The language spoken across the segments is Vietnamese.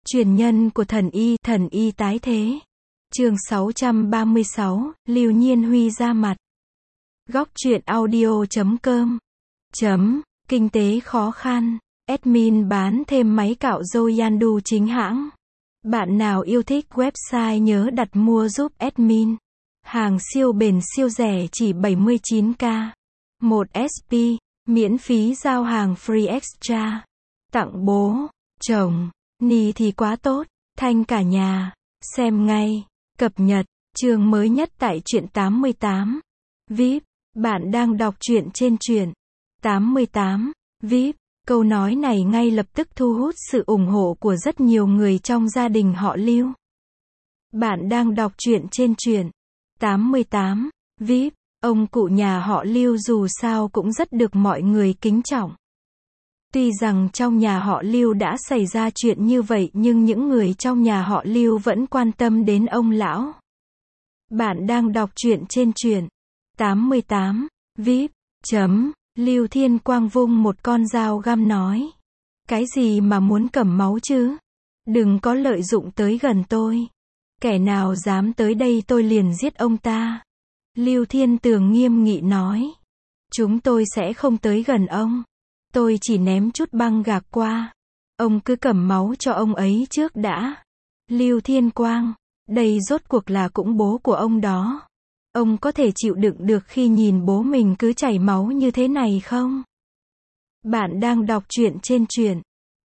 Truyền nhân của thần y tái thế. Chương 636, Lưu Nhiên Huy ra mặt. Góc truyện audio.com. Kinh tế khó khăn. Admin bán thêm máy cạo râu Yandu chính hãng. Bạn nào yêu thích website nhớ đặt mua giúp admin. Hàng siêu bền siêu rẻ chỉ 79k. 1 SP, miễn phí giao hàng free extra. Tặng bố, chồng, ni thì quá tốt, thanh cả nhà. Xem ngay, cập nhật, chương mới nhất tại truyện 88. VIP, bạn đang đọc truyện trên truyện 88. VIP, câu nói này ngay lập tức thu hút sự ủng hộ của rất nhiều người trong gia đình họ Lưu. Bạn đang đọc truyện trên truyện 88. VIP, ông cụ nhà họ Lưu dù sao cũng rất được mọi người kính trọng. Tuy rằng trong nhà họ Lưu đã xảy ra chuyện như vậy nhưng những người trong nhà họ Lưu vẫn quan tâm đến ông lão. Bạn đang đọc truyện trên truyện 88. VIP. Lưu Thiên Quang vung một con dao găm nói. Cái gì mà muốn cầm máu chứ? Đừng có lợi dụng tới gần tôi. Kẻ nào dám tới đây tôi liền giết ông ta. Lưu Thiên Tường nghiêm nghị nói. Chúng tôi sẽ không tới gần ông. Tôi chỉ ném chút băng gạc qua. Ông cứ cầm máu cho ông ấy trước đã. Lưu Thiên Quang, đây rốt cuộc là cũng bố của ông đó. Ông có thể chịu đựng được khi nhìn bố mình cứ chảy máu như thế này không? Bạn đang đọc truyện trên truyện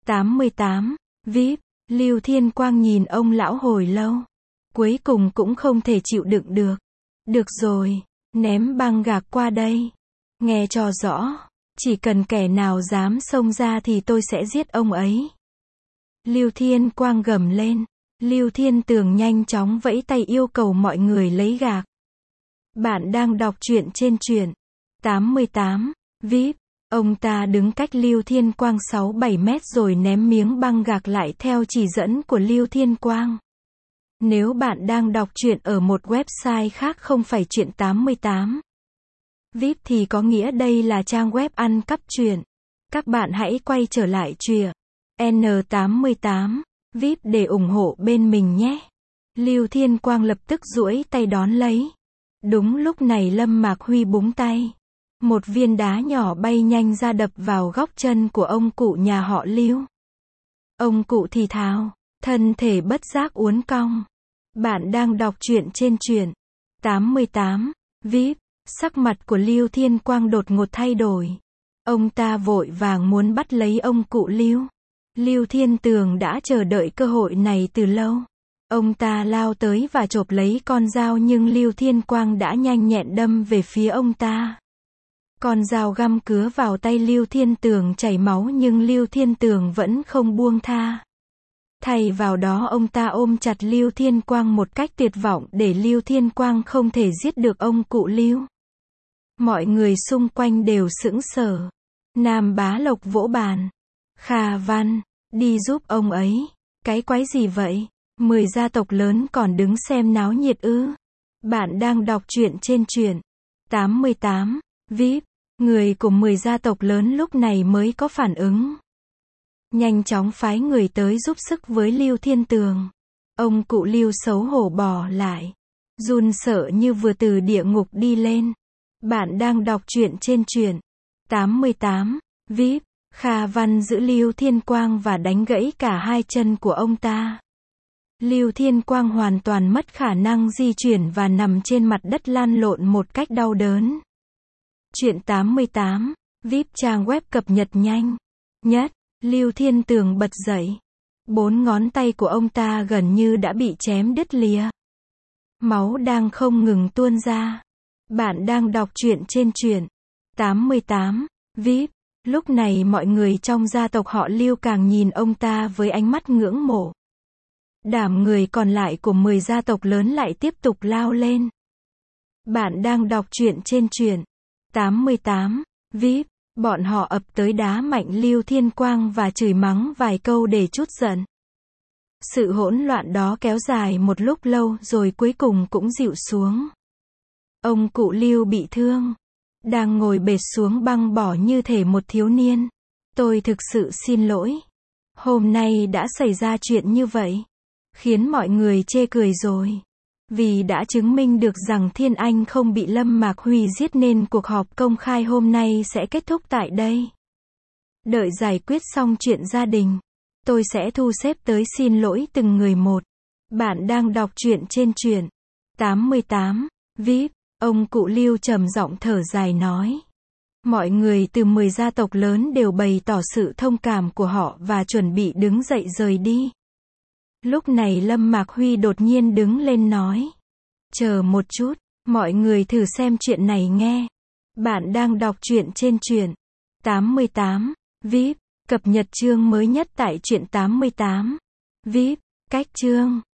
88. VIP. Lưu Thiên Quang nhìn ông lão hồi lâu. Cuối cùng cũng không thể chịu đựng được. Được rồi, ném băng gạc qua đây. Nghe cho rõ. Chỉ cần kẻ nào dám xông ra thì tôi sẽ giết ông ấy. Lưu Thiên Quang gầm lên. Lưu Thiên Tường nhanh chóng vẫy tay yêu cầu mọi người lấy gạc. Bạn đang đọc truyện trên truyện 88. VIP. Ông ta đứng cách Lưu Thiên Quang 6-7 mét rồi ném miếng băng gạc lại theo chỉ dẫn của Lưu Thiên Quang. Nếu bạn đang đọc truyện ở một website khác không phải truyện 88. VIP thì có nghĩa đây là trang web ăn cắp truyện. Các bạn hãy quay trở lại truyện N88 VIP để ủng hộ bên mình nhé. Lưu Thiên Quang lập tức duỗi tay đón lấy. Đúng lúc này Lâm Mạc Huy búng tay. Một viên đá nhỏ bay nhanh ra đập vào góc chân của ông cụ nhà họ Lưu. Ông cụ thì thào, thân thể bất giác uốn cong. Bạn đang đọc truyện trên truyện 88. VIP. Sắc mặt của Lưu Thiên Quang đột ngột thay đổi. Ông ta vội vàng muốn bắt lấy ông cụ Lưu. Lưu Thiên Tường đã chờ đợi cơ hội này từ lâu. Ông ta lao tới và chộp lấy con dao nhưng Lưu Thiên Quang đã nhanh nhẹn đâm về phía ông ta. Con dao găm cứa vào tay Lưu Thiên Tường chảy máu nhưng Lưu Thiên Tường vẫn không buông tha. Thay vào đó ông ta ôm chặt Lưu Thiên Quang một cách tuyệt vọng để Lưu Thiên Quang không thể giết được ông cụ Lưu. Mọi người xung quanh đều sững sờ. Nam Bá Lộc vỗ bàn. Kha Văn, đi giúp ông ấy. Cái quái gì vậy? 10 gia tộc lớn còn đứng xem náo nhiệt ư? Bạn đang đọc truyện trên truyện 88. VIP. Người của 10 gia tộc lớn lúc này mới có phản ứng. Nhanh chóng phái người tới giúp sức với Lưu Thiên Tường. Ông cụ Lưu xấu hổ bò lại. Run sợ như vừa từ địa ngục đi lên. Bạn đang đọc truyện trên truyện 88. VIP. Kha Văn giữ Lưu Thiên Quang và đánh gãy cả hai chân của ông ta. Lưu Thiên Quang hoàn toàn mất khả năng di chuyển và nằm trên mặt đất lăn lộn một cách đau đớn. Truyện 88. VIP trang web cập nhật nhanh nhất. Lưu Thiên Tường bật dậy. 4 ngón tay của ông ta gần như đã bị chém đứt lìa. Máu đang không ngừng tuôn ra. Bạn đang đọc truyện trên truyện 88. VIP. Lúc này mọi người trong gia tộc họ Lưu càng nhìn ông ta với ánh mắt ngưỡng mộ. Đám người còn lại của 10 gia tộc lớn lại tiếp tục lao lên. Bạn đang đọc truyện trên truyện 88. VIP. Bọn họ ập tới đá mạnh Lưu Thiên Quang và chửi mắng vài câu để trút giận. Sự hỗn loạn đó kéo dài một lúc lâu rồi cuối cùng cũng dịu xuống. Ông cụ Lưu bị thương. Đang ngồi bệt xuống băng bỏ như thể một thiếu niên. Tôi thực sự xin lỗi. Hôm nay đã xảy ra chuyện như vậy, khiến mọi người chê cười rồi. Vì đã chứng minh được rằng Thiên Anh không bị Lâm Mạc Huy giết nên cuộc họp công khai hôm nay sẽ kết thúc tại đây. Đợi giải quyết xong chuyện gia đình, tôi sẽ thu xếp tới xin lỗi từng người một. Bạn đang đọc truyện trên truyện 88 VIP. Ông cụ Lưu trầm giọng thở dài nói. Mọi người từ 10 gia tộc lớn đều bày tỏ sự thông cảm của họ và chuẩn bị đứng dậy rời đi. Lúc này Lâm Mạc Huy đột nhiên đứng lên nói. Chờ một chút, mọi người thử xem chuyện này nghe. Bạn đang đọc truyện trên truyện 88 VIP. Cập nhật chương mới nhất tại truyện 88 VIP. Cách chương